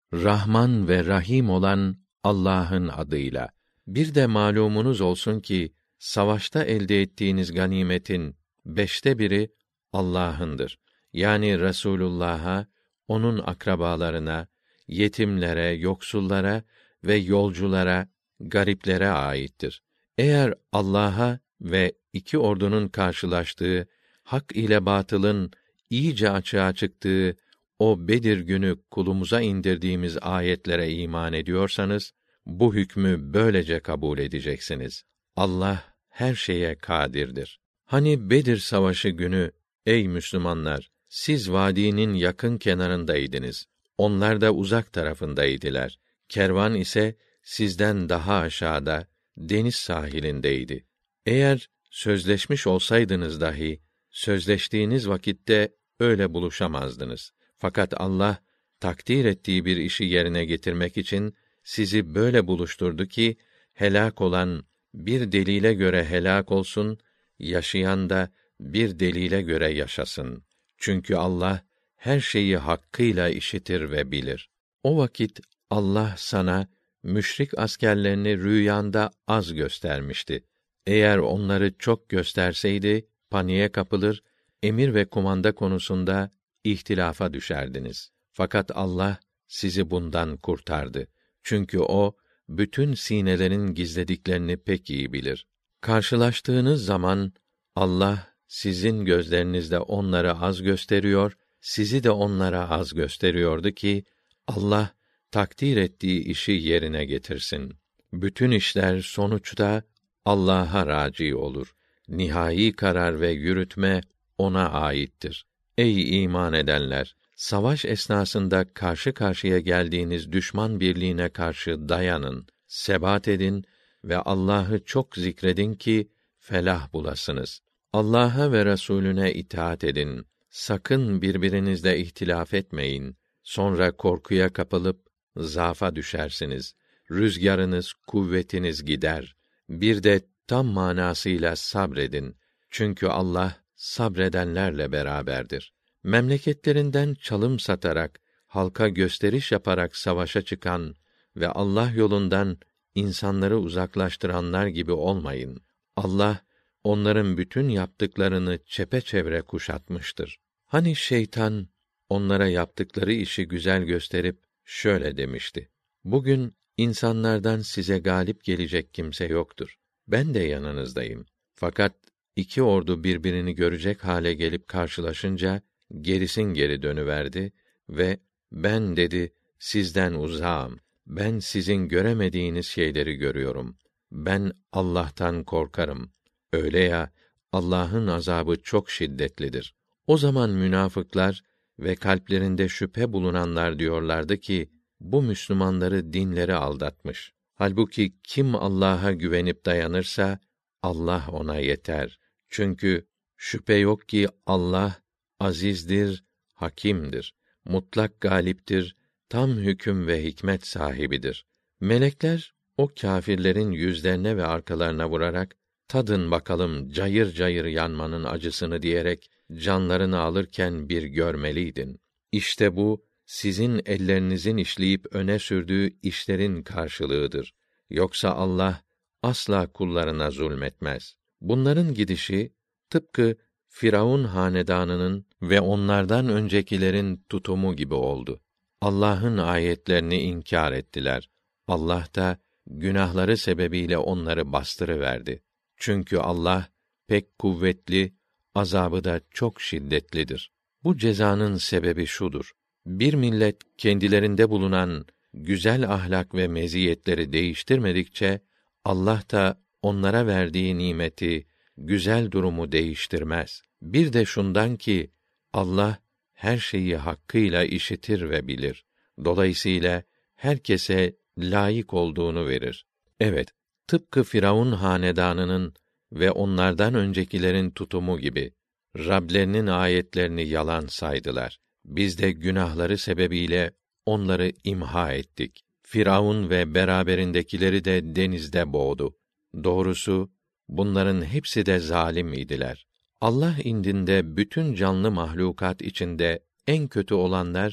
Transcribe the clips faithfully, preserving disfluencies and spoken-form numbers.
Rahman ve Rahim olan Allah'ın adıyla. Bir de malumunuz olsun ki savaşta elde ettiğiniz ganimetin beşte biri Allah'ındır. Yani Resulullah'a, onun akrabalarına, yetimlere, yoksullara ve yolculara, gariplere aittir. Eğer Allah'a ve iki ordunun karşılaştığı, hak ile batılın iyice açığa çıktığı o Bedir günü kulumuza indirdiğimiz ayetlere iman ediyorsanız, bu hükmü böylece kabul edeceksiniz. Allah her şeye kadirdir. Hani Bedir Savaşı günü, ey Müslümanlar, siz vadinin yakın kenarındaydınız. Onlar da uzak tarafındaydılar. Kervan ise sizden daha aşağıda, deniz sahilindeydi. Eğer sözleşmiş olsaydınız dahi, sözleştiğiniz vakitte öyle buluşamazdınız. Fakat Allah, takdir ettiği bir işi yerine getirmek için sizi böyle buluşturdu ki, helak olan bir delile göre helak olsun, yaşayan da bir delile göre yaşasın. Çünkü Allah her şeyi hakkıyla işitir ve bilir. O vakit Allah sana müşrik askerlerini rüyanda az göstermişti. Eğer onları çok gösterseydi paniğe kapılır, emir ve kumanda konusunda ihtilafa düşerdiniz. Fakat Allah sizi bundan kurtardı. Çünkü o bütün sinelerin gizlediklerini pek iyi bilir. Karşılaştığınız zaman Allah sizin gözlerinizde onları az gösteriyor, sizi de onlara az gösteriyordu ki Allah takdir ettiği işi yerine getirsin. Bütün işler sonuçta Allah'a raci olur. Nihai karar ve yürütme ona aittir. Ey iman edenler! Savaş esnasında karşı karşıya geldiğiniz düşman birliğine karşı dayanın, sebat edin ve Allah'ı çok zikredin ki felah bulasınız. Allah'a ve Resulüne itaat edin. Sakın birbirinizle ihtilaf etmeyin. Sonra korkuya kapılıp zaafa düşersiniz. Rüzgarınız, kuvvetiniz gider. Bir de tam manasıyla sabredin. Çünkü Allah sabredenlerle beraberdir. Memleketlerinden çalım satarak, halka gösteriş yaparak savaşa çıkan ve Allah yolundan insanları uzaklaştıranlar gibi olmayın. Allah onların bütün yaptıklarını çepeçevre kuşatmıştır. Hani şeytan onlara yaptıkları işi güzel gösterip şöyle demişti: Bugün insanlardan size galip gelecek kimse yoktur. Ben de yanınızdayım. Fakat iki ordu birbirini görecek hale gelip karşılaşınca gerisin geri dönüverdi ve ben dedi sizden uzağım. Ben sizin göremediğiniz şeyleri görüyorum. Ben Allah'tan korkarım. Öyle ya, Allah'ın azabı çok şiddetlidir. O zaman münafıklar ve kalplerinde şüphe bulunanlar diyorlardı ki, bu Müslümanları dinleri aldatmış. Halbuki kim Allah'a güvenip dayanırsa, Allah ona yeter. Çünkü şüphe yok ki Allah azizdir, hakimdir, mutlak galiptir, tam hüküm ve hikmet sahibidir. Melekler o kâfirlerin yüzlerine ve arkalarına vurarak tadın bakalım cayır cayır yanmanın acısını diyerek canlarını alırken bir görmeliydin. İşte bu sizin ellerinizin işleyip öne sürdüğü işlerin karşılığıdır. Yoksa Allah asla kullarına zulmetmez. Bunların gidişi tıpkı Firavun hanedanının ve onlardan öncekilerin tutumu gibi oldu. Allah'ın ayetlerini inkar ettiler. Allah da günahları sebebiyle onları bastırıverdi. Çünkü Allah pek kuvvetli, azabı da çok şiddetlidir. Bu cezanın sebebi şudur: bir millet kendilerinde bulunan güzel ahlak ve meziyetleri değiştirmedikçe Allah da onlara verdiği nimeti, güzel durumu değiştirmez. Bir de şundan ki Allah her şeyi hakkıyla işitir ve bilir. Dolayısıyla herkese layık olduğunu verir. Evet, tıpkı Firavun hanedanının ve onlardan öncekilerin tutumu gibi Rablerinin ayetlerini yalan saydılar. Biz de günahları sebebiyle onları imha ettik. Firavun ve beraberindekileri de denizde boğdu. Doğrusu bunların hepsi de zalim idiler. Allah indinde bütün canlı mahlukat içinde en kötü olanlar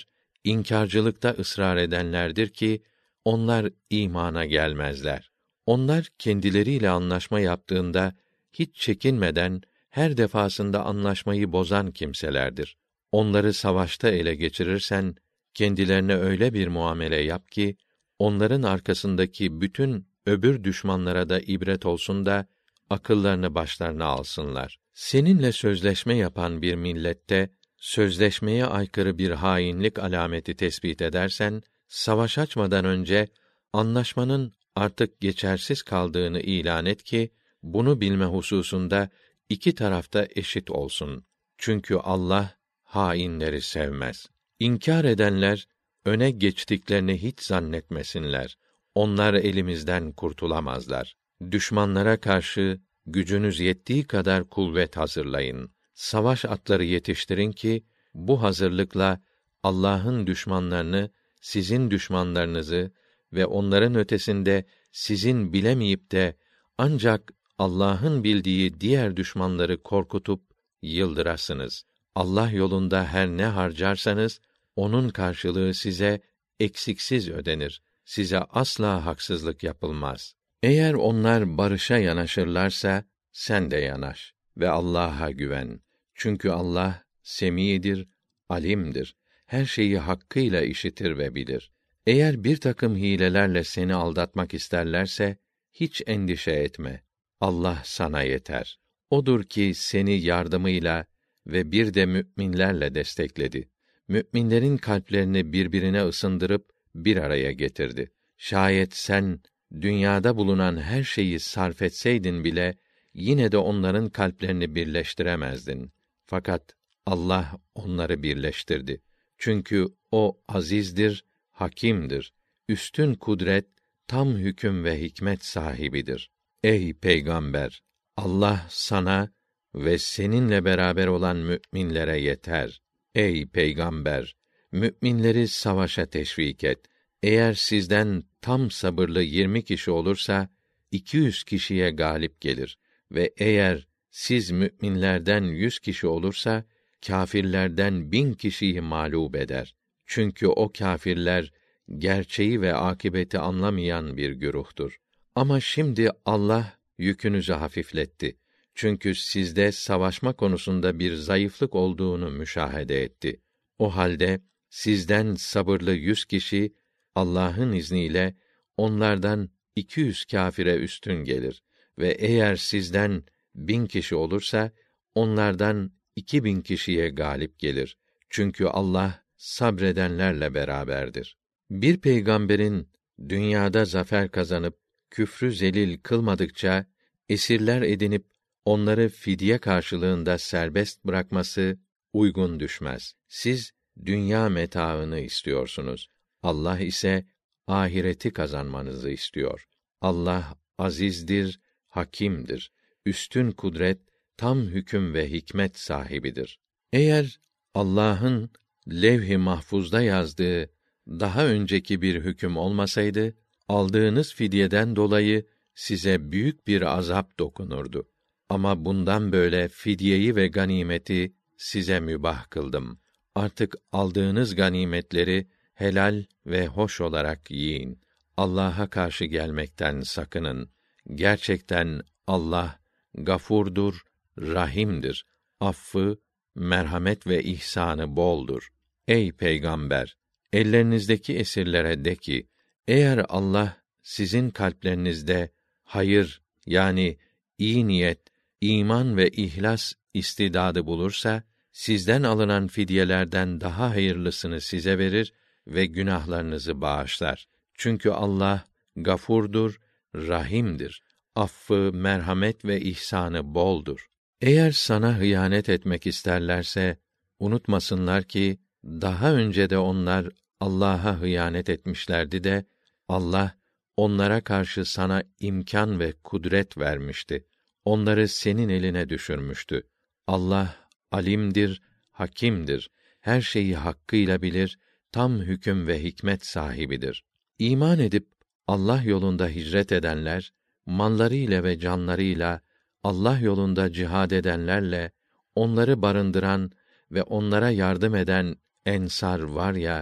inkârcılıkta ısrar edenlerdir ki onlar imana gelmezler. Onlar kendileriyle anlaşma yaptığında hiç çekinmeden her defasında anlaşmayı bozan kimselerdir. Onları savaşta ele geçirirsen kendilerine öyle bir muamele yap ki onların arkasındaki bütün öbür düşmanlara da ibret olsun da akıllarını başlarına alsınlar. Seninle sözleşme yapan bir millette sözleşmeye aykırı bir hainlik alameti tespit edersen, savaş açmadan önce anlaşmanın artık geçersiz kaldığını ilan et ki bunu bilme hususunda iki tarafta eşit olsun. Çünkü Allah hainleri sevmez. İnkar edenler öne geçtiklerini hiç zannetmesinler. Onlar elimizden kurtulamazlar. Düşmanlara karşı gücünüz yettiği kadar kuvvet hazırlayın. Savaş atları yetiştirin ki bu hazırlıkla Allah'ın düşmanlarını, sizin düşmanlarınızı ve onların ötesinde sizin bilemeyip de ancak Allah'ın bildiği diğer düşmanları korkutup yıldırasınız. Allah yolunda her ne harcarsanız onun karşılığı size eksiksiz ödenir. Size asla haksızlık yapılmaz. Eğer onlar barışa yanaşırlarsa sen de yanaş ve Allah'a güven. Çünkü Allah semîdir, alimdir. Her şeyi hakkıyla işitir ve bilir. Eğer bir takım hilelerle seni aldatmak isterlerse hiç endişe etme. Allah sana yeter. Odur ki seni yardımıyla ve bir de müminlerle destekledi. Müminlerin kalplerini birbirine ısındırıp bir araya getirdi. Şayet sen dünyada bulunan her şeyi sarf etseydin bile yine de onların kalplerini birleştiremezdin. Fakat Allah onları birleştirdi. Çünkü o azizdir, hakimdir. Üstün kudret, tam hüküm ve hikmet sahibidir. Ey peygamber, Allah sana ve seninle beraber olan müminlere yeter. Ey peygamber, müminleri savaşa teşvik et. Eğer sizden tam sabırlı yirmi kişi olursa iki yüz kişiye galip gelir ve eğer siz müminlerden yüz kişi olursa kâfirlerden bin kişiyi mağlup eder. Çünkü o kâfirler gerçeği ve akibeti anlamayan bir güruhtur. Ama şimdi Allah yükünüzü hafifletti. Çünkü sizde savaşma konusunda bir zayıflık olduğunu müşahede etti. O halde sizden sabırlı yüz kişi Allah'ın izniyle onlardan iki yüz kâfire üstün gelir ve eğer sizden bin kişi olursa onlardan iki bin kişiye galip gelir. Çünkü Allah sabredenlerle beraberdir. Bir peygamberin dünyada zafer kazanıp küfrü zelil kılmadıkça esirler edinip onları fidye karşılığında serbest bırakması uygun düşmez. Siz dünya metaını istiyorsunuz. Allah ise ahireti kazanmanızı istiyor. Allah azizdir, hakimdir. Üstün kudret, tam hüküm ve hikmet sahibidir. Eğer Allah'ın levh-i mahfuzda yazdığı daha önceki bir hüküm olmasaydı, aldığınız fidyeden dolayı size büyük bir azap dokunurdu. Ama bundan böyle fidyeyi ve ganimeti size mübah kıldım. Artık aldığınız ganimetleri helal ve hoş olarak yiyin. Allah'a karşı gelmekten sakının. Gerçekten Allah gafurdur, rahimdir. Affı, merhamet ve ihsanı boldur. Ey peygamber, ellerinizdeki esirlere de ki, eğer Allah sizin kalplerinizde hayır yani iyi niyet, iman ve ihlas istidadı bulursa, sizden alınan fidyelerden daha hayırlısını size verir ve günahlarınızı bağışlar. Çünkü Allah gafurdur, rahimdir. Affı, merhamet ve ihsanı boldur. Eğer sana hıyanet etmek isterlerse, unutmasınlar ki, daha önce de onlar Allah'a hıyanet etmişlerdi de, Allah, onlara karşı sana imkan ve kudret vermişti. Onları senin eline düşürmüştü. Allah, alimdir, hakimdir. Her şeyi hakkıyla bilir, tam hüküm ve hikmet sahibidir. İman edip, Allah yolunda hicret edenler, mallarıyla ve canlarıyla, Allah yolunda cihad edenlerle, onları barındıran ve onlara yardım eden ensar var ya,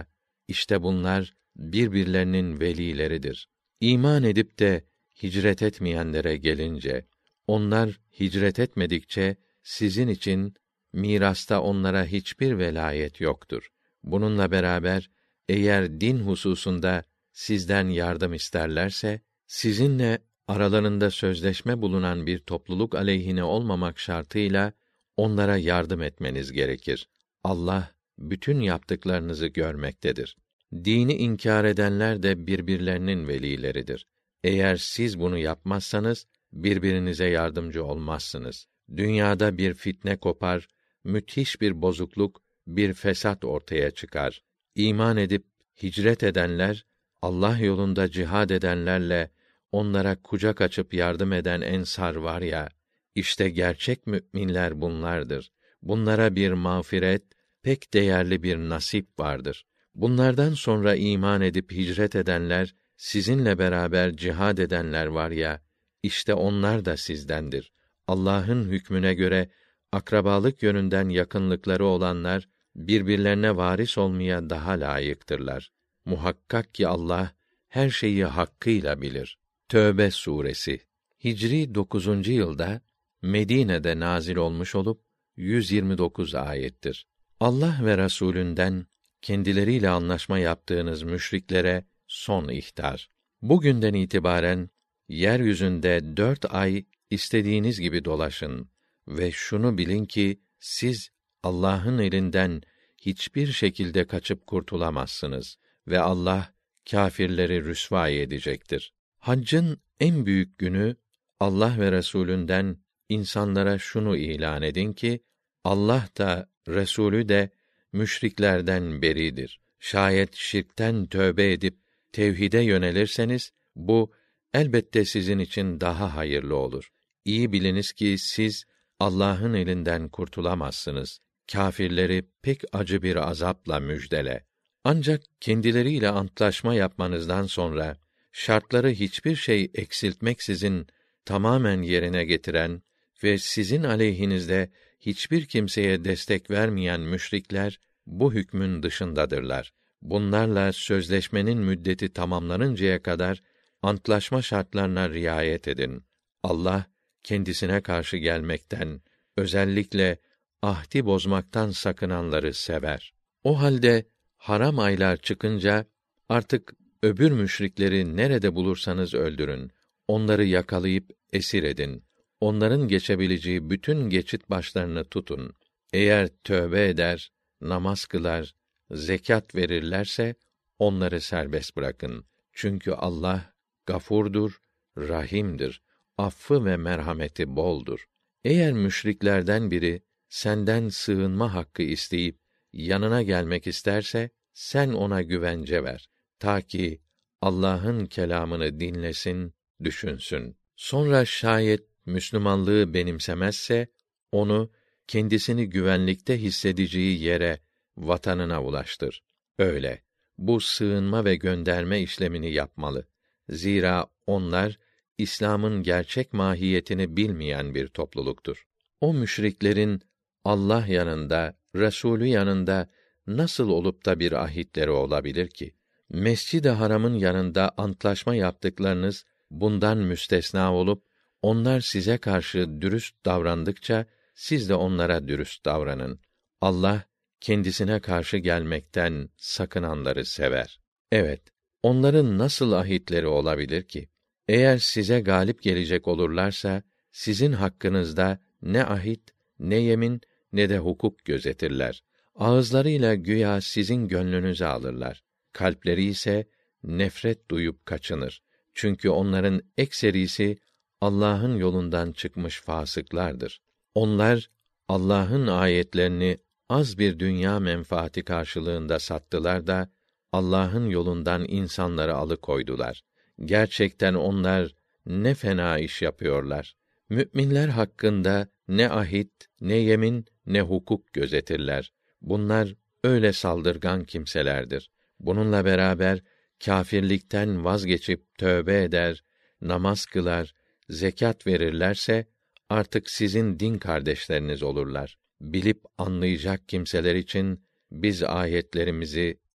İşte bunlar birbirlerinin velileridir. İman edip de hicret etmeyenlere gelince, onlar hicret etmedikçe sizin için mirasta onlara hiçbir velayet yoktur. Bununla beraber eğer din hususunda sizden yardım isterlerse, sizinle aralarında sözleşme bulunan bir topluluk aleyhine olmamak şartıyla onlara yardım etmeniz gerekir. Allah bütün yaptıklarınızı görmektedir. Dini inkar edenler de birbirlerinin velileridir. Eğer siz bunu yapmazsanız birbirinize yardımcı olmazsınız. Dünyada bir fitne kopar, müthiş bir bozukluk, bir fesat ortaya çıkar. İman edip hicret edenler, Allah yolunda cihad edenlerle onlara kucak açıp yardım eden ensar var ya, işte gerçek müminler bunlardır. Bunlara bir mağfiret, pek değerli bir nasip vardır. Bunlardan sonra iman edip hicret edenler, sizinle beraber cihad edenler var ya, işte onlar da sizdendir. Allah'ın hükmüne göre akrabalık yönünden yakınlıkları olanlar birbirlerine varis olmaya daha layıktırlar. Muhakkak ki Allah her şeyi hakkıyla bilir. Tövbe suresi Hicri dokuzuncu yılda Medine'de nazil olmuş olup yüz yirmi dokuz ayettir. Allah ve Resulünden kendileriyle anlaşma yaptığınız müşriklere son ihtar. Bugünden itibaren yeryüzünde dört ay istediğiniz gibi dolaşın ve şunu bilin ki siz Allah'ın elinden hiçbir şekilde kaçıp kurtulamazsınız ve Allah kâfirleri rüsvâ edecektir. Haccın en büyük günü Allah ve Resulünden insanlara şunu ilan edin ki Allah da Resulü de müşriklerden beridir. Şayet şirkten tövbe edip tevhide yönelirseniz bu elbette sizin için daha hayırlı olur. İyi biliniz ki siz Allah'ın elinden kurtulamazsınız. Kâfirleri pek acı bir azapla müjdele. Ancak kendileriyle antlaşma yapmanızdan sonra şartları hiçbir şey eksiltmeksizin tamamen yerine getiren ve sizin aleyhinizde hiçbir kimseye destek vermeyen müşrikler bu hükmün dışındadırlar. Bunlarla sözleşmenin müddeti tamamlanıncaya kadar antlaşma şartlarına riayet edin. Allah kendisine karşı gelmekten, özellikle ahdi bozmaktan sakınanları sever. O halde haram aylar çıkınca artık öbür müşrikleri nerede bulursanız öldürün. Onları yakalayıp esir edin. Onların geçebileceği bütün geçit başlarını tutun. Eğer tövbe eder, namaz kılar, zekat verirlerse onları serbest bırakın. Çünkü Allah gafurdur, rahimdir. Affı ve merhameti boldur. Eğer müşriklerden biri senden sığınma hakkı isteyip yanına gelmek isterse sen ona güvence ver ta ki Allah'ın kelamını dinlesin, düşünsün. Sonra şayet Müslümanlığı benimsemezse onu kendisini güvenlikte hissedeceği yere, vatanına ulaştır. Öyle bu sığınma ve gönderme işlemini yapmalı. Zira onlar İslam'ın gerçek mahiyetini bilmeyen bir topluluktur. O müşriklerin Allah yanında, Resulü yanında nasıl olup da bir ahitleri olabilir ki? Mescid-i Haram'ın yanında antlaşma yaptıklarınız bundan müstesna olup onlar size karşı dürüst davrandıkça siz de onlara dürüst davranın. Allah kendisine karşı gelmekten sakınanları sever. Evet, onların nasıl ahitleri olabilir ki? Eğer size galip gelecek olurlarsa sizin hakkınızda ne ahit, ne yemin, ne de hukuk gözetirler. Ağızlarıyla güya sizin gönlünüzü alırlar. Kalpleri ise nefret duyup kaçınır. Çünkü onların ekserisi Allah'ın yolundan çıkmış fasıklardır. Onlar Allah'ın ayetlerini az bir dünya menfaati karşılığında sattılar da Allah'ın yolundan insanları alıkoydular. Gerçekten onlar ne fena iş yapıyorlar. Müminler hakkında ne ahit, ne yemin, ne hukuk gözetirler. Bunlar öyle saldırgan kimselerdir. Bununla beraber kâfirlikten vazgeçip tövbe eder, namaz kılar, zekat verirlerse artık sizin din kardeşleriniz olurlar. Bilip anlayacak kimseler için biz ayetlerimizi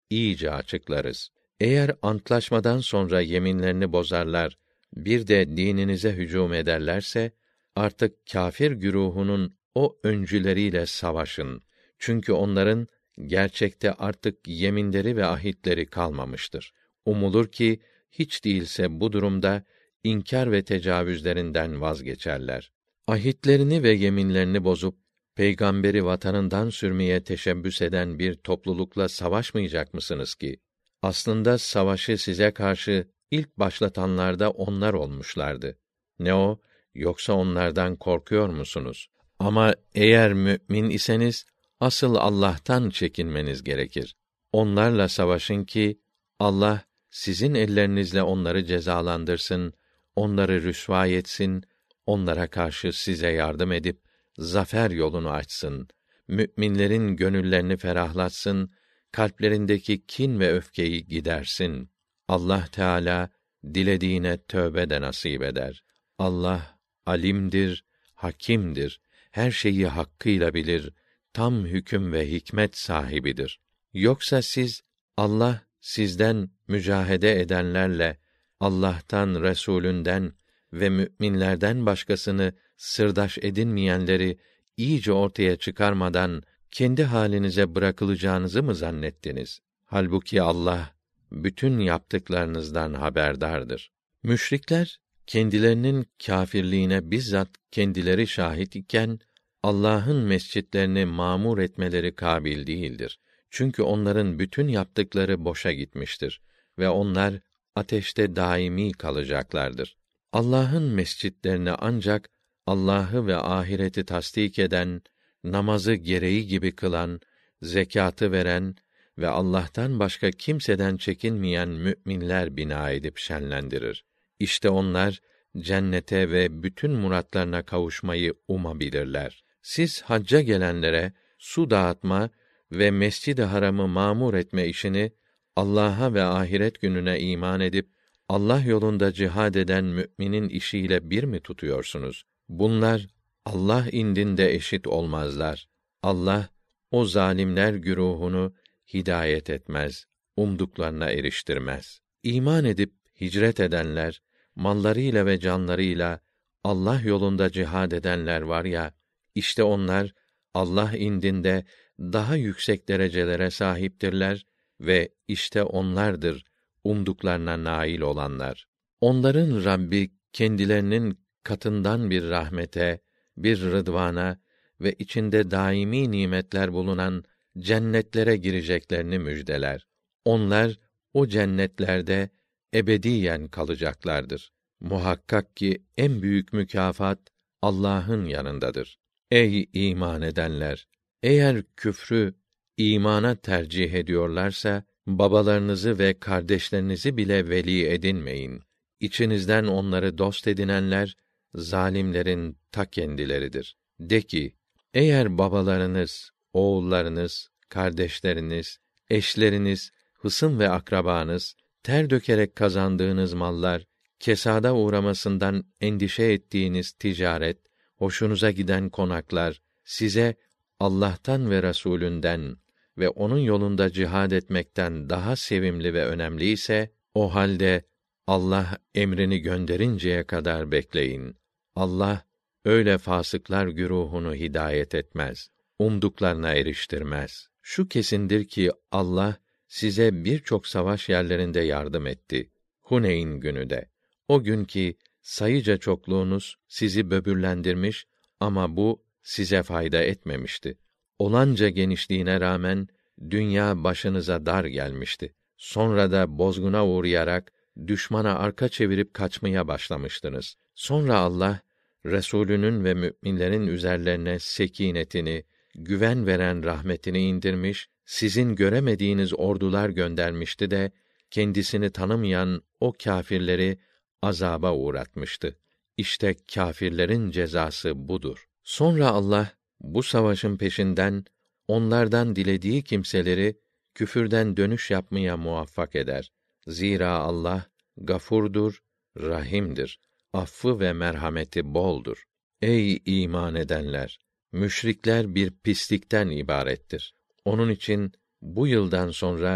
iyice açıklarız. Eğer antlaşmadan sonra yeminlerini bozarlar, bir de dininize hücum ederlerse, artık kâfir güruhunun o öncüleriyle savaşın. Çünkü onların gerçekte artık yeminleri ve ahitleri kalmamıştır. Umulur ki hiç değilse bu durumda inkar ve tecavüzlerinden vazgeçerler. Ahitlerini ve yeminlerini bozup peygamberi vatanından sürmeye teşebbüs eden bir toplulukla savaşmayacak mısınız ki? Aslında savaşı size karşı ilk başlatanlar da onlar olmuşlardı. Ne o? Yoksa onlardan korkuyor musunuz? Ama eğer mü'min iseniz, asıl Allah'tan çekinmeniz gerekir. Onlarla savaşın ki, Allah, sizin ellerinizle onları cezalandırsın, onları rüsvâ etsin, onlara karşı size yardım edip, zafer yolunu açsın, mü'minlerin gönüllerini ferahlatsın, kalplerindeki kin ve öfkeyi gidersin. Allah Teâlâ, dilediğine tövbe de nasip eder. Allah, alimdir, hakimdir, her şeyi hakkıyla bilir, tam hüküm ve hikmet sahibidir. Yoksa siz, Allah, sizden mücahede edenlerle, Allah'tan, Resulünden ve mü'minlerden başkasını sırdaş edinmeyenleri iyice ortaya çıkarmadan kendi halinize bırakılacağınızı mı zannettiniz? Halbuki Allah bütün yaptıklarınızdan haberdardır. Müşrikler kendilerinin kâfirliğine bizzat kendileri şahit iken Allah'ın mescitlerini mamur etmeleri kabil değildir. Çünkü onların bütün yaptıkları boşa gitmiştir ve onlar ateşte daimi kalacaklardır. Allah'ın mescitlerini ancak Allah'ı ve ahireti tasdik eden, namazı gereği gibi kılan, zekâtı veren ve Allah'tan başka kimseden çekinmeyen mü'minler bina edip şenlendirir. İşte onlar cennete ve bütün muratlarına kavuşmayı umabilirler. Siz hacca gelenlere su dağıtma ve Mescid-i Haram'ı mamur etme işini Allah'a ve ahiret gününe iman edip Allah yolunda cihad eden müminin işiyle bir mi tutuyorsunuz? Bunlar Allah indinde eşit olmazlar. Allah o zalimler güruhunu hidayet etmez, umduklarına eriştirmez. İman edip hicret edenler, mallarıyla ve canlarıyla Allah yolunda cihad edenler var ya, işte onlar Allah indinde daha yüksek derecelere sahiptirler ve işte onlardır umduklarına nail olanlar. Onların Rabbi kendilerinin katından bir rahmete, bir rıdvana ve içinde daimi nimetler bulunan cennetlere gireceklerini müjdeler. Onlar o cennetlerde ebediyen kalacaklardır. Muhakkak ki en büyük mükafat Allah'ın yanındadır. Ey iman edenler! Eğer küfrü imana tercih ediyorlarsa, babalarınızı ve kardeşlerinizi bile veli edinmeyin. İçinizden onları dost edinenler, zalimlerin ta kendileridir. De ki, eğer babalarınız, oğullarınız, kardeşleriniz, eşleriniz, hısım ve akrabanız, ter dökerek kazandığınız mallar, kesada uğramasından endişe ettiğiniz ticaret, hoşunuza giden konaklar, size Allah'tan ve Resulünden ve onun yolunda cihad etmekten daha sevimli ve önemli ise, o halde Allah emrini gönderinceye kadar bekleyin. Allah öyle fasıklar güruhunu hidayet etmez, umduklarına eriştirmez. Şu kesindir ki Allah size birçok savaş yerlerinde yardım etti. Huneyn günü de. O gün ki sayıca çokluğunuz sizi böbürlendirmiş ama bu size fayda etmemişti. Olanca genişliğine rağmen dünya başınıza dar gelmişti. Sonra da bozguna uğrayarak düşmana arka çevirip kaçmaya başlamıştınız. Sonra Allah Resulünün ve müminlerin üzerlerine sekinetini, güven veren rahmetini indirmiş, sizin göremediğiniz ordular göndermişti de kendisini tanımayan o kâfirleri azaba uğratmıştı. İşte kâfirlerin cezası budur. Sonra Allah bu savaşın peşinden onlardan dilediği kimseleri küfürden dönüş yapmaya muvaffak eder. Zira Allah gafurdur, rahimdir. Affı ve merhameti boldur. Ey iman edenler! Müşrikler bir pislikten ibarettir. Onun için bu yıldan sonra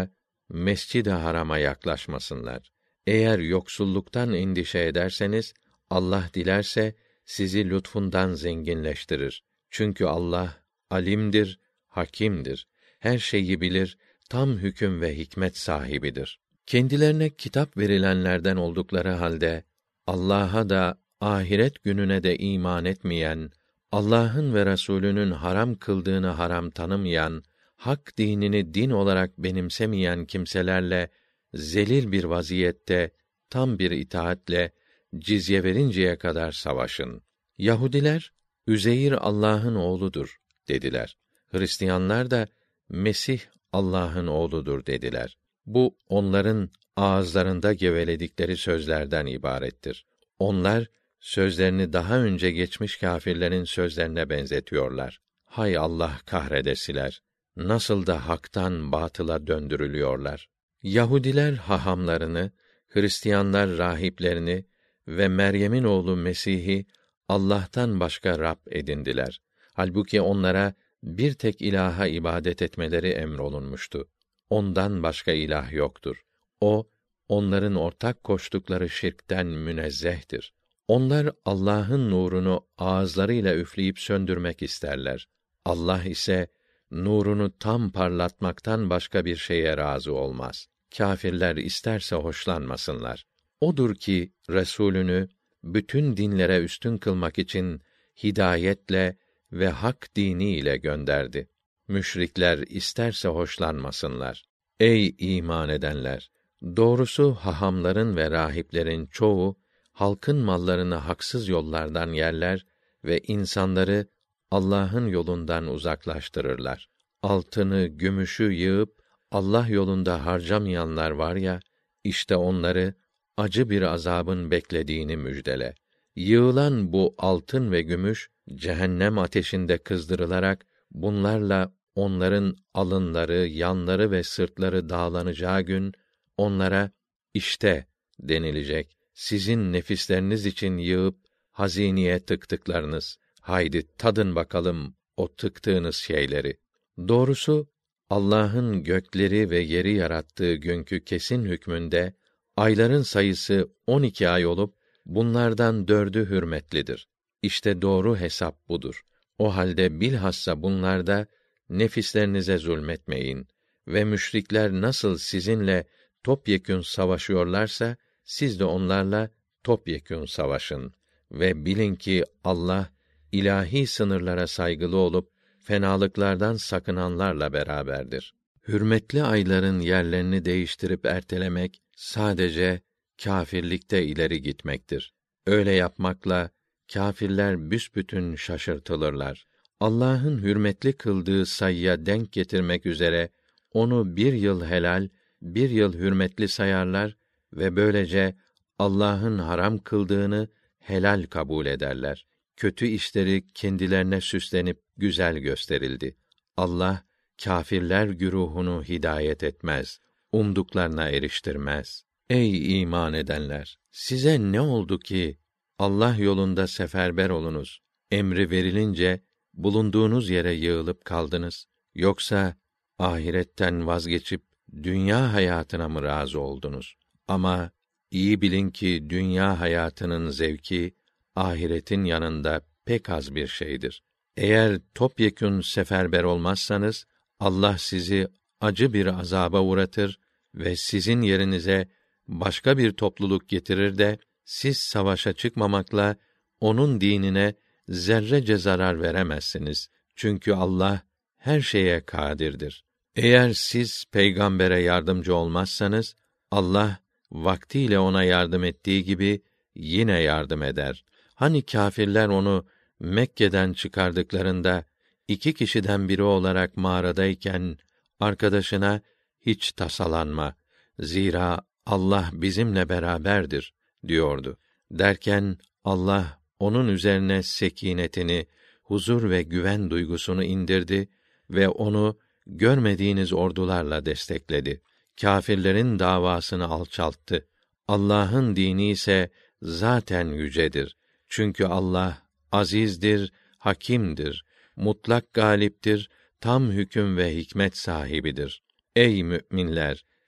Mescid-i Haram'a yaklaşmasınlar. Eğer yoksulluktan endişe ederseniz, Allah dilerse sizi lütfundan zenginleştirir. Çünkü Allah alimdir, hakimdir. Her şeyi bilir, tam hüküm ve hikmet sahibidir. Kendilerine kitap verilenlerden oldukları halde Allah'a da ahiret gününe de iman etmeyen, Allah'ın ve Resulünün haram kıldığını haram tanımayan, hak dinini din olarak benimsemeyen kimselerle zelil bir vaziyette tam bir itaatle cizye verinceye kadar savaşın. Yahudiler Üzeyr Allah'ın oğludur dediler. Hristiyanlar da Mesih Allah'ın oğludur dediler. Bu onların ağızlarında geveledikleri sözlerden ibarettir. Onlar sözlerini daha önce geçmiş kâfirlerin sözlerine benzetiyorlar. Hay Allah kahredesiler! Nasıl da haktan batıla döndürülüyorlar. Yahudiler hahamlarını, Hristiyanlar rahiplerini ve Meryem'in oğlu Mesih'i Allah'tan başka Rab edindiler. Halbuki onlara bir tek ilaha ibadet etmeleri emrolunmuştu. Ondan başka ilah yoktur. O, onların ortak koştukları şirkten münezzehtir. Onlar Allah'ın nurunu ağızlarıyla üfleyip söndürmek isterler. Allah ise nurunu tam parlatmaktan başka bir şeye razı olmaz. Kâfirler isterse hoşlanmasınlar. Odur ki Resulünü bütün dinlere üstün kılmak için hidayetle ve hak dini ile gönderdi. Müşrikler isterse hoşlanmasınlar. Ey iman edenler! Doğrusu hahamların ve rahiplerin çoğu halkın mallarını haksız yollardan yerler ve insanları Allah'ın yolundan uzaklaştırırlar. Altını, gümüşü yığıp Allah yolunda harcamayanlar var ya, işte onları acı bir azabın beklediğini müjdele. Yığılan bu altın ve gümüş cehennem ateşinde kızdırılarak bunlarla onların alınları, yanları ve sırtları dağlanacağı gün onlara işte denilecek. Sizin nefisleriniz için yığıp hazineye tıktıklarınız. Haydi tadın bakalım o tıktığınız şeyleri. Doğrusu Allah'ın gökleri ve yeri yarattığı günkü kesin hükmünde ayların sayısı on iki ay olup bunlardan dördü hürmetlidir. İşte doğru hesap budur. O halde bilhassa bunlarda nefislerinize zulmetmeyin ve müşrikler nasıl sizinle topyekün savaşıyorlarsa siz de onlarla topyekün savaşın ve bilin ki Allah ilahi sınırlara saygılı olup fenalıklardan sakınanlarla beraberdir. Hürmetli ayların yerlerini değiştirip ertelemek sadece kâfirlikte ileri gitmektir. Öyle yapmakla kâfirler büsbütün şaşırtılırlar. Allah'ın hürmetli kıldığı sayıya denk getirmek üzere onu bir yıl helal, bir yıl hürmetli sayarlar ve böylece Allah'ın haram kıldığını helal kabul ederler. Kötü işleri kendilerine süslenip güzel gösterildi. Allah kâfirler güruhunu hidayet etmez, umduklarına eriştirmez. Ey iman edenler! Size ne oldu ki Allah yolunda seferber olunuz? Emri verilince bulunduğunuz yere yığılıp kaldınız. Yoksa ahiretten vazgeçip dünya hayatına mı razı oldunuz? Ama iyi bilin ki dünya hayatının zevki ahiretin yanında pek az bir şeydir. Eğer topyekün seferber olmazsanız Allah sizi acı bir azaba uğratır ve sizin yerinize başka bir topluluk getirir de siz savaşa çıkmamakla onun dinine zerrece zarar veremezsiniz. Çünkü Allah her şeye kadirdir. Eğer siz peygambere yardımcı olmazsanız Allah vaktiyle ona yardım ettiği gibi yine yardım eder. Hani kâfirler onu Mekke'den çıkardıklarında iki kişiden biri olarak mağaradayken arkadaşına hiç tasalanma. Zira Allah bizimle beraberdir diyordu. Derken Allah onun üzerine sekinetini, huzur ve güven duygusunu indirdi ve onu görmediğiniz ordularla destekledi. Kâfirlerin davasını alçalttı. Allah'ın dini ise zaten yücedir. Çünkü Allah azizdir, hakimdir, mutlak galiptir, tam hüküm ve hikmet sahibidir. Ey müminler!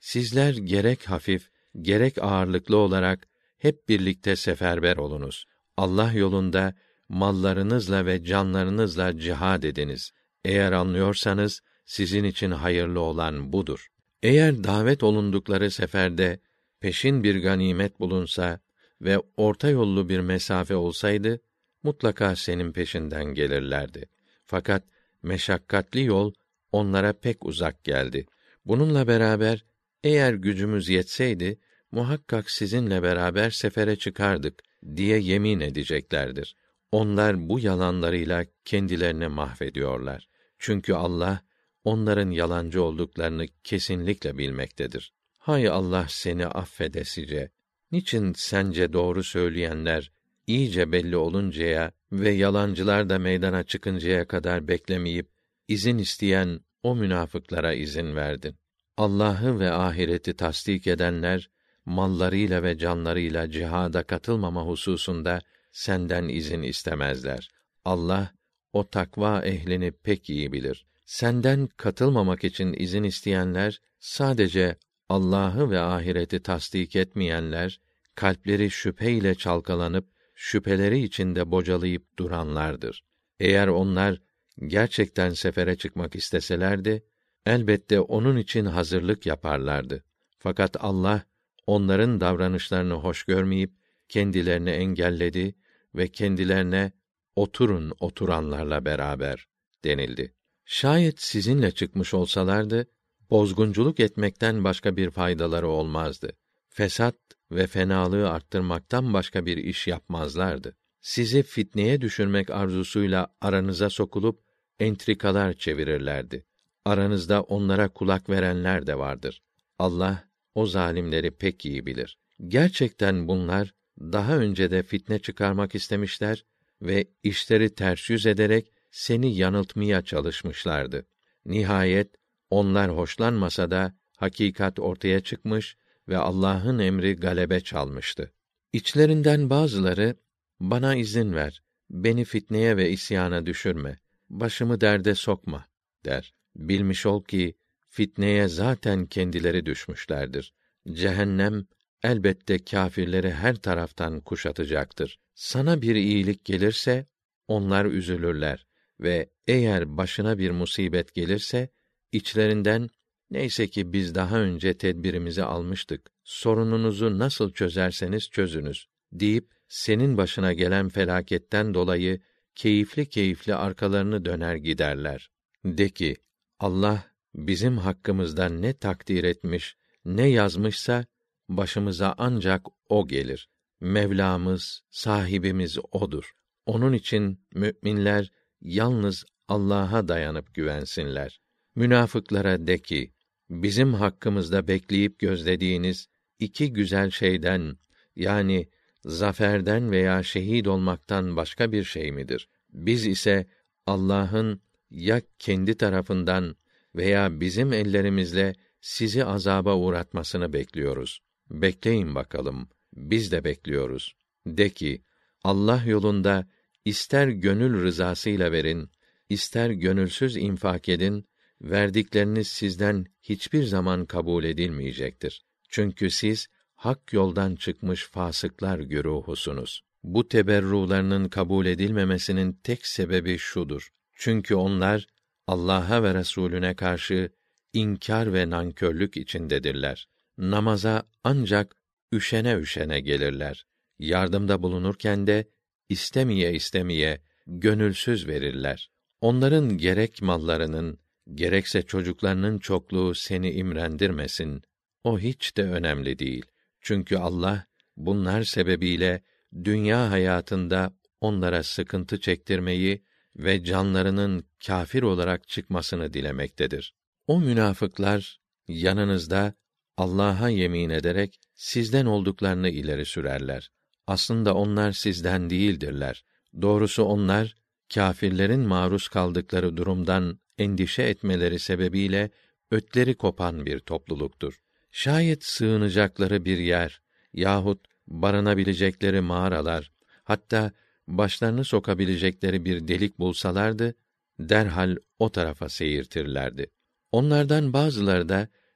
Sizler gerek hafif, gerek ağırlıklı olarak hep birlikte seferber olunuz. Allah yolunda mallarınızla ve canlarınızla cihad ediniz. Eğer anlıyorsanız sizin için hayırlı olan budur. Eğer davet olundukları seferde peşin bir ganimet bulunsa ve orta yollu bir mesafe olsaydı, mutlaka senin peşinden gelirlerdi. Fakat meşakkatli yol onlara pek uzak geldi. Bununla beraber eğer gücümüz yetseydi muhakkak sizinle beraber sefere çıkardık diye yemin edeceklerdir. Onlar bu yalanlarıyla kendilerini mahvediyorlar. Çünkü Allah onların yalancı olduklarını kesinlikle bilmektedir. Hay Allah seni affedesice. Niçin sence doğru söyleyenler iyice belli oluncaya ve yalancılar da meydana çıkıncaya kadar beklemeyip izin isteyen o münafıklara izin verdin? Allah'ı ve ahireti tasdik edenler mallarıyla ve canlarıyla cihada katılmama hususunda senden izin istemezler. Allah o takva ehlini pek iyi bilir. Senden katılmamak için izin isteyenler sadece Allah'ı ve ahireti tasdik etmeyenler, kalpleri şüpheyle çalkalanıp şüpheleri içinde bocalayıp duranlardır. Eğer onlar gerçekten sefere çıkmak isteselerdi, elbette onun için hazırlık yaparlardı. Fakat Allah onların davranışlarını hoş görmeyip kendilerini engelledi ve kendilerine oturun oturanlarla beraber denildi. Şayet sizinle çıkmış olsalardı, bozgunculuk etmekten başka bir faydaları olmazdı. Fesat ve fenalığı arttırmaktan başka bir iş yapmazlardı. Sizi fitneye düşürmek arzusuyla aranıza sokulup entrikalar çevirirlerdi. Aranızda onlara kulak verenler de vardır. Allah o zalimleri pek iyi bilir. Gerçekten bunlar daha önce de fitne çıkarmak istemişler ve işleri ters yüz ederek seni yanıltmaya çalışmışlardı. Nihayet onlar hoşlanmasa da hakikat ortaya çıkmış ve Allah'ın emri galebe çalmıştı. İçlerinden bazıları, bana izin ver, beni fitneye ve isyana düşürme, başımı derde sokma der. Bilmiş ol ki fitneye zaten kendileri düşmüşlerdir. Cehennem elbette kâfirleri her taraftan kuşatacaktır. Sana bir iyilik gelirse onlar üzülürler ve eğer başına bir musibet gelirse içlerinden neyse ki biz daha önce tedbirimizi almıştık. Sorununuzu nasıl çözerseniz çözünüz deyip senin başına gelen felaketten dolayı keyifli keyifli arkalarını döner giderler. De ki, Allah bizim hakkımızda ne takdir etmiş, ne yazmışsa başımıza ancak o gelir. Mevlamız, sahibimiz odur. Onun için müminler yalnız Allah'a dayanıp güvensinler. Münafıklara de ki, bizim hakkımızda bekleyip gözlediğiniz iki güzel şeyden, yani zaferden veya şehit olmaktan başka bir şey midir? Biz ise Allah'ın ya kendi tarafından veya bizim ellerimizle sizi azaba uğratmasını bekliyoruz. Bekleyin bakalım, biz de bekliyoruz. De ki, Allah yolunda ister gönül rızasıyla verin, ister gönülsüz infak edin, verdikleriniz sizden hiçbir zaman kabul edilmeyecektir. Çünkü siz hak yoldan çıkmış fasıklar güruhusunuz. Bu teberrularının kabul edilmemesinin tek sebebi şudur. Çünkü onlar Allah'a ve Resulüne karşı inkar ve nankörlük içindedirler. Namaza ancak üşene üşene gelirler. Yardımda bulunurken de istemeye istemeye gönülsüz verirler. Onların gerek mallarının gerekse çocuklarının çokluğu seni imrendirmesin. O hiç de önemli değil. Çünkü Allah bunlar sebebiyle dünya hayatında onlara sıkıntı çektirmeyi ve canlarının kâfir olarak çıkmasını dilemektedir. O münafıklar yanınızda Allah'a yemin ederek sizden olduklarını ileri sürerler. Aslında onlar sizden değildirler. Doğrusu onlar kâfirlerin maruz kaldıkları durumdan endişe etmeleri sebebiyle ötleri kopan bir topluluktur. Şayet sığınacakları bir yer yahut barınabilecekleri mağaralar, hatta başlarını sokabilecekleri bir delik bulsalardı, derhal o tarafa seyirtirlerdi. Onlardan bazıları da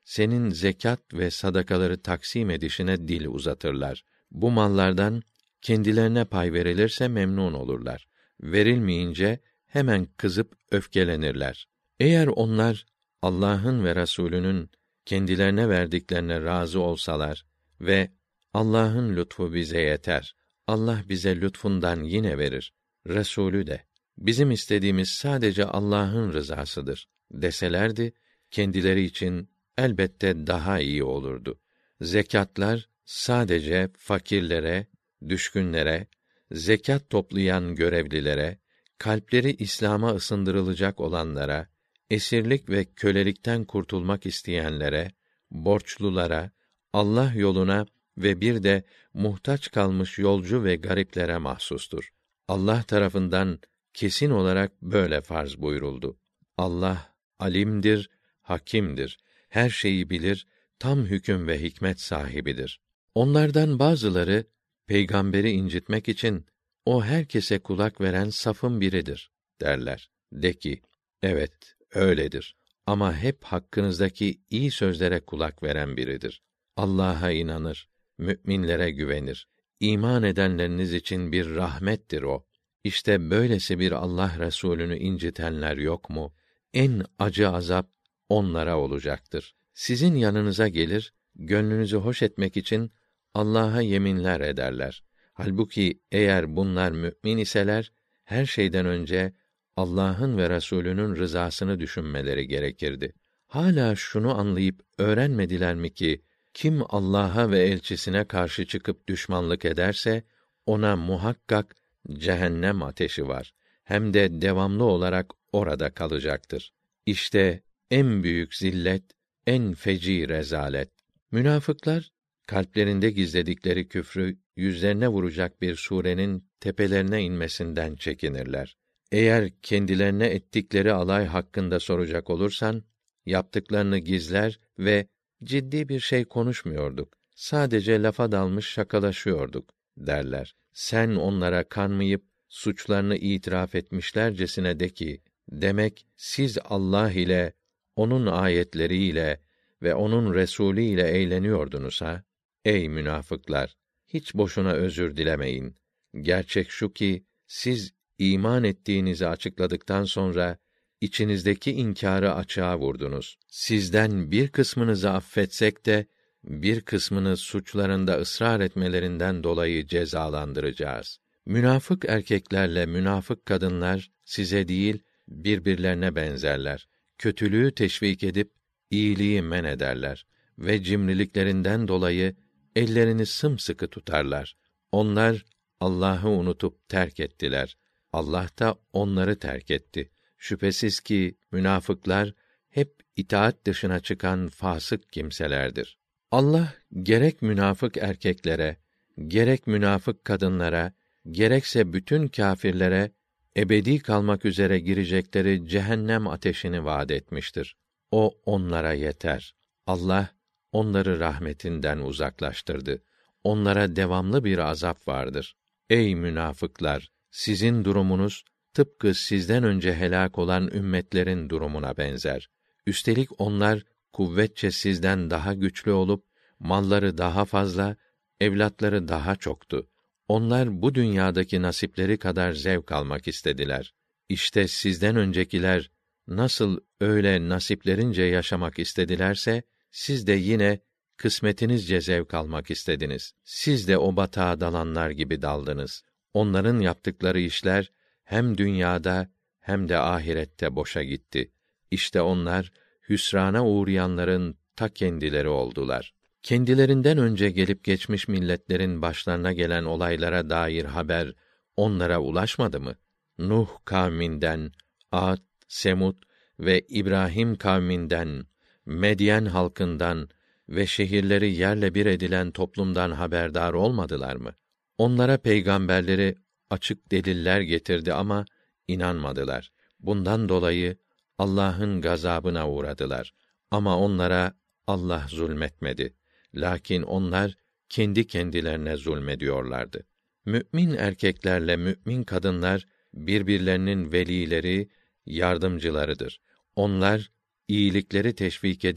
senin zekat ve sadakaları taksim edişine dil uzatırlar. Bu mallardan kendilerine pay verilirse memnun olurlar. Verilmeyince hemen kızıp öfkelenirler. Eğer onlar Allah'ın ve Resulünün kendilerine verdiklerine razı olsalar ve Allah'ın lütfu bize yeter, Allah bize lütfundan yine verir, Resulü de bizim istediğimiz sadece Allah'ın rızasıdır deselerdi, kendileri için elbette daha iyi olurdu. Zekatlar sadece fakirlere, düşkünlere, zekat toplayan görevlilere, kalpleri İslam'a ısındırılacak olanlara, esirlik ve kölelikten kurtulmak isteyenlere, borçlulara, Allah yoluna ve bir de muhtaç kalmış yolcu ve gariplere mahsustur. Allah tarafından kesin olarak böyle farz buyuruldu. Allah alimdir, hakimdir. Her şeyi bilir, tam hüküm ve hikmet sahibidir. Onlardan bazıları peygamberi incitmek için o herkese kulak veren safın biridir derler. De ki, evet, öyledir. Ama hep hakkınızdaki iyi sözlere kulak veren biridir. Allah'a inanır, müminlere güvenir. İman edenleriniz için bir rahmettir o. İşte böylesi bir Allah Resulü'nü incitenler yok mu? En acı azap onlara olacaktır. Sizin yanınıza gelir, gönlünüzü hoş etmek için Allah'a yeminler ederler. Halbuki eğer bunlar mümin iseler, her şeyden önce Allah'ın ve Resulünün rızasını düşünmeleri gerekirdi. Hâlâ şunu anlayıp öğrenmediler mi ki, kim Allah'a ve elçisine karşı çıkıp düşmanlık ederse, ona muhakkak cehennem ateşi var. Hem de devamlı olarak orada kalacaktır. İşte en büyük zillet, en feci rezalet. Münafıklar, kalplerinde gizledikleri küfrü yüzlerine vuracak bir surenin tepelerine inmesinden çekinirler. Eğer kendilerine ettikleri alay hakkında soracak olursan, yaptıklarını gizler ve ciddi bir şey konuşmuyorduk. Sadece lafa dalmış şakalaşıyorduk derler. Sen onlara kanmayıp suçlarını itiraf etmişlercesine de ki, demek siz Allah ile, onun ayetleriyle ve onun Resulü ile eğleniyordunuz ha? Ey münafıklar! Hiç boşuna özür dilemeyin. Gerçek şu ki, siz iman ettiğinizi açıkladıktan sonra, içinizdeki inkârı açığa vurdunuz. Sizden bir kısmınızı affetsek de, bir kısmını suçlarında ısrar etmelerinden dolayı cezalandıracağız. Münafık erkeklerle münafık kadınlar, size değil, birbirlerine benzerler. Kötülüğü teşvik edip, iyiliği men ederler ve cimriliklerinden dolayı ellerini sımsıkı tutarlar. Onlar Allah'ı unutup terk ettiler. Allah da onları terk etti. Şüphesiz ki münafıklar hep itaat dışına çıkan fasık kimselerdir. Allah gerek münafık erkeklere, gerek münafık kadınlara, gerekse bütün kâfirlere ebedi kalmak üzere girecekleri cehennem ateşini vaad etmiştir. O onlara yeter. Allah onları rahmetinden uzaklaştırdı. Onlara devamlı bir azap vardır. Ey münafıklar! Sizin durumunuz tıpkı sizden önce helak olan ümmetlerin durumuna benzer. Üstelik onlar kuvvetçe sizden daha güçlü olup malları daha fazla, evlatları daha çoktu. Onlar bu dünyadaki nasipleri kadar zevk almak istediler. İşte sizden öncekiler nasıl öyle nasiplerince yaşamak istedilerse, siz de yine kısmetinizce zevk almak istediniz. Siz de o batağa dalanlar gibi daldınız. Onların yaptıkları işler hem dünyada hem de ahirette boşa gitti. İşte onlar hüsrana uğrayanların ta kendileri oldular. Kendilerinden önce gelip geçmiş milletlerin başlarına gelen olaylara dair haber onlara ulaşmadı mı? Nuh kavminden, Ad, Semud ve İbrahim kavminden, Medyen halkından ve şehirleri yerle bir edilen toplumdan haberdar olmadılar mı? Onlara peygamberleri açık deliller getirdi ama inanmadılar. Bundan dolayı Allah'ın gazabına uğradılar. Ama onlara Allah zulmetmedi. Lakin onlar kendi kendilerine zulmediyorlardı. Mümin erkeklerle mümin kadınlar birbirlerinin velileri, yardımcılarıdır. Onlar iyilikleri teşvik edip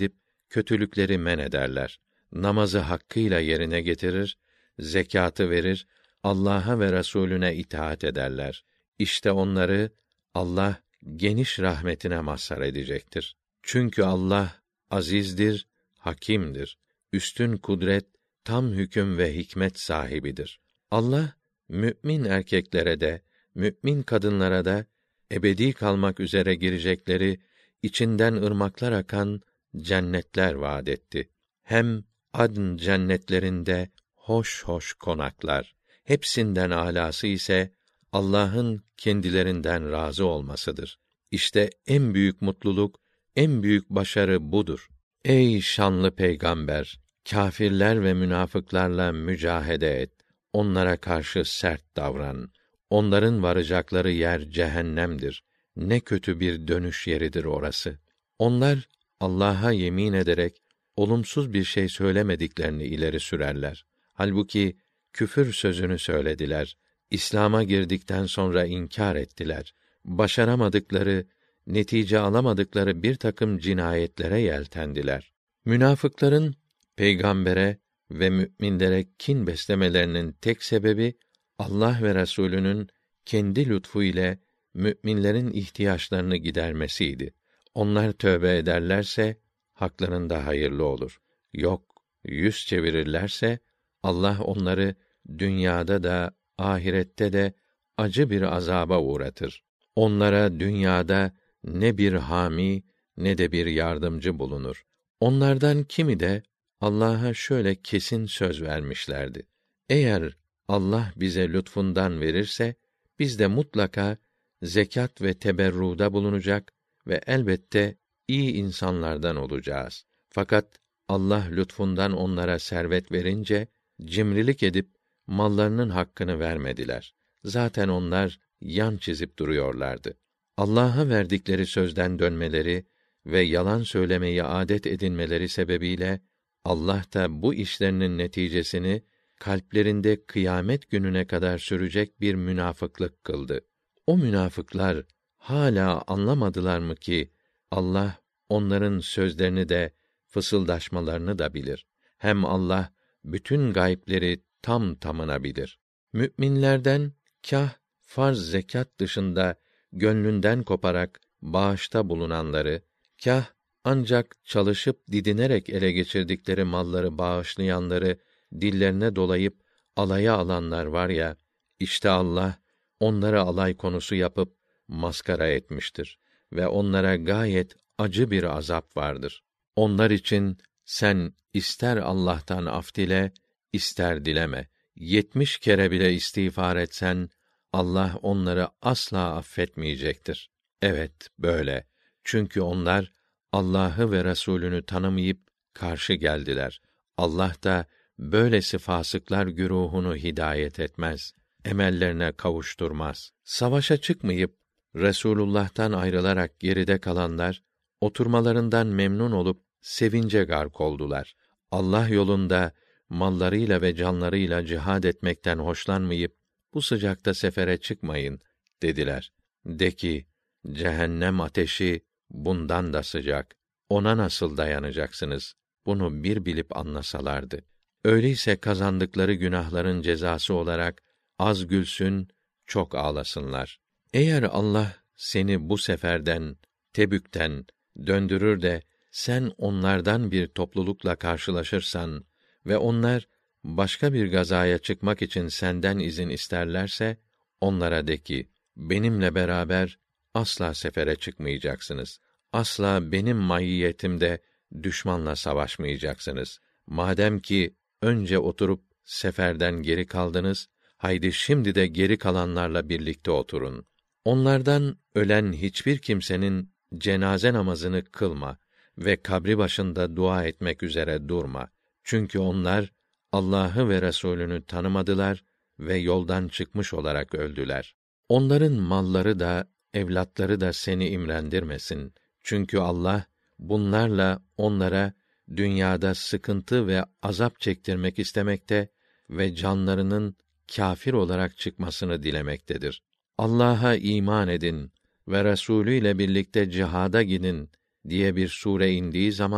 kötülükleri men ederler. Namazı hakkıyla yerine getirir, zekâtı verir, Allah'a ve Resulüne itaat ederler. İşte onları Allah geniş rahmetine mazhar edecektir. Çünkü Allah azizdir, hakimdir. Üstün kudret, tam hüküm ve hikmet sahibidir. Allah mümin erkeklere de, mümin kadınlara da ebedi kalmak üzere girecekleri, içinden ırmaklar akan cennetler vaad etti. Hem adn cennetlerinde hoş hoş konaklar. Hepsinden âlâsı ise Allah'ın kendilerinden razı olmasıdır. İşte en büyük mutluluk, en büyük başarı budur. Ey şanlı peygamber, kâfirler ve münafıklarla mücahede et. Onlara karşı sert davran. Onların varacakları yer cehennemdir. Ne kötü bir dönüş yeridir orası. Onlar Allah'a yemin ederek olumsuz bir şey söylemediklerini ileri sürerler. Halbuki küfür sözünü söylediler. İslam'a girdikten sonra inkar ettiler. Başaramadıkları, netice alamadıkları bir takım cinayetlere yeltendiler. Münafıkların peygambere ve müminlere kin beslemelerinin tek sebebi Allah ve Resulü'nün kendi lütfu ile müminlerin ihtiyaçlarını gidermesiydi. Onlar tövbe ederlerse haklarında hayırlı olur. Yok, yüz çevirirlerse Allah onları dünyada da ahirette de acı bir azaba uğratır. Onlara dünyada ne bir hami ne de bir yardımcı bulunur. Onlardan kimi de Allah'a şöyle kesin söz vermişlerdi. Eğer Allah bize lütfundan verirse biz de mutlaka zekat ve teberruda bulunacak ve elbette iyi insanlardan olacağız. Fakat Allah lütfundan onlara servet verince cimrilik edip mallarının hakkını vermediler. Zaten onlar yan çizip duruyorlardı. Allah'a verdikleri sözden dönmeleri ve yalan söylemeyi âdet edinmeleri sebebiyle Allah da bu işlerinin neticesini kalplerinde kıyamet gününe kadar sürecek bir münafıklık kıldı. O münafıklar hala anlamadılar mı ki Allah onların sözlerini de fısıldaşmalarını da bilir. Hem Allah bütün gaybleri tam tamına bilir. Müminlerden kâh farz zekat dışında gönlünden koparak bağışta bulunanları, kâh ancak çalışıp didinerek ele geçirdikleri malları bağışlayanları dillerine dolayıp alaya alanlar var ya, işte Allah onları alay konusu yapıp maskara etmiştir ve onlara gayet acı bir azap vardır. Onlar için sen ister Allah'tan af dile, ister dileme. Yetmiş kere bile istiğfar etsen, Allah onları asla affetmeyecektir. Evet, böyle. Çünkü onlar, Allah'ı ve Resulünü tanımayıp, karşı geldiler. Allah da, böylesi fasıklar güruhunu hidayet etmez. Emellerine kavuşturmaz. Savaşa çıkmayıp, Resulullah'tan ayrılarak geride kalanlar, oturmalarından memnun olup, sevince gark oldular. Allah yolunda, mallarıyla ve canlarıyla cihad etmekten hoşlanmayıp, bu sıcakta sefere çıkmayın, dediler. De ki, cehennem ateşi bundan da sıcak. Ona nasıl dayanacaksınız? Bunu bir bilip anlasalardı. Öyleyse kazandıkları günahların cezası olarak, az gülsün, çok ağlasınlar. Eğer Allah seni bu seferden, Tebük'ten döndürür de, sen onlardan bir toplulukla karşılaşırsan ve onlar başka bir gazaya çıkmak için senden izin isterlerse, onlara de ki, benimle beraber asla sefere çıkmayacaksınız. Asla benim maiyetimde düşmanla savaşmayacaksınız. Madem ki önce oturup seferden geri kaldınız, haydi şimdi de geri kalanlarla birlikte oturun. Onlardan ölen hiçbir kimsenin cenaze namazını kılma ve kabri başında dua etmek üzere durma. Çünkü onlar Allah'ı ve Resulünü tanımadılar ve yoldan çıkmış olarak öldüler. Onların malları da, evlatları da seni imrendirmesin. Çünkü Allah bunlarla onlara dünyada sıkıntı ve azap çektirmek istemekte ve canlarının kâfir olarak çıkmasını dilemektedir. Allah'a iman edin ve Resulü ile birlikte cihada gidin diye bir sure indiği zaman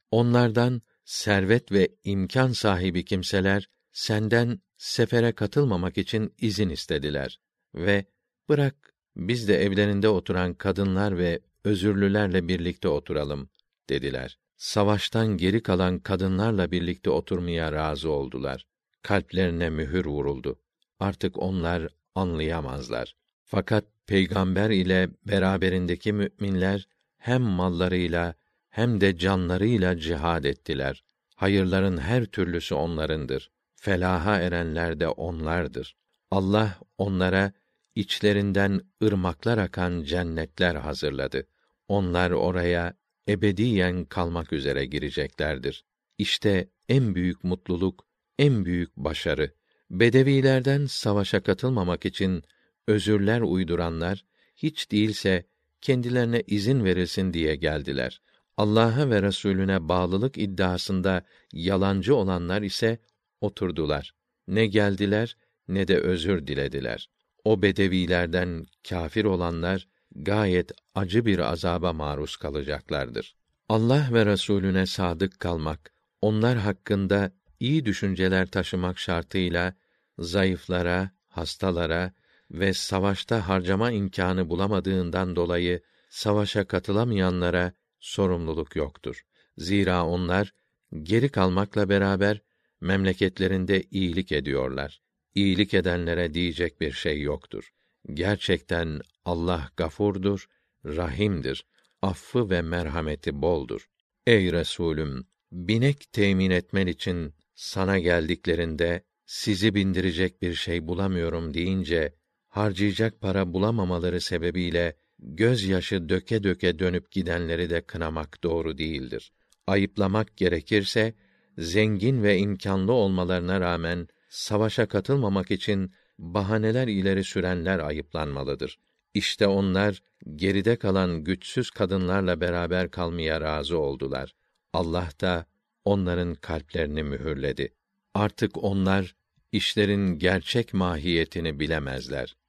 Onlardan servet ve imkan sahibi kimseler senden sefere katılmamak için izin istediler ve bırak biz de evlerinde oturan kadınlar ve özürlülerle birlikte oturalım dediler. Savaştan geri kalan kadınlarla birlikte oturmaya razı oldular. Kalplerine mühür vuruldu. Artık onlar anlayamazlar. Fakat peygamber ile beraberindeki müminler hem mallarıyla hem de canlarıyla cihad ettiler. Hayırların her türlüsü onlarındır. Felaha erenler de onlardır. Allah onlara içlerinden ırmaklar akan cennetler hazırladı. Onlar oraya ebediyen kalmak üzere gireceklerdir. İşte en büyük mutluluk, en büyük başarı. Bedevilerden savaşa katılmamak için özürler uyduranlar, hiç değilse kendilerine izin verilsin diye geldiler. Allah'a ve Resulüne bağlılık iddiasında yalancı olanlar ise oturdular. Ne geldiler ne de özür dilediler. O bedevilerden kâfir olanlar gayet acı bir azaba maruz kalacaklardır. Allah ve Resulüne sadık kalmak, onlar hakkında iyi düşünceler taşımak şartıyla zayıflara, hastalara ve savaşta harcama imkânı bulamadığından dolayı savaşa katılamayanlara sorumluluk yoktur. Zira onlar geri kalmakla beraber memleketlerinde iyilik ediyorlar. İyilik edenlere diyecek bir şey yoktur. Gerçekten Allah gafurdur, rahimdir. Affı ve merhameti boldur. Ey Resulüm, binek temin etmen için sana geldiklerinde sizi bindirecek bir şey bulamıyorum deyince harcayacak para bulamamaları sebebiyle gözyaşı döke döke dönüp gidenleri de kınamak doğru değildir. Ayıplamak gerekirse zengin ve imkanlı olmalarına rağmen savaşa katılmamak için bahaneler ileri sürenler ayıplanmalıdır. İşte onlar geride kalan güçsüz kadınlarla beraber kalmaya razı oldular. Allah da onların kalplerini mühürledi. Artık onlar işlerin gerçek mahiyetini bilemezler.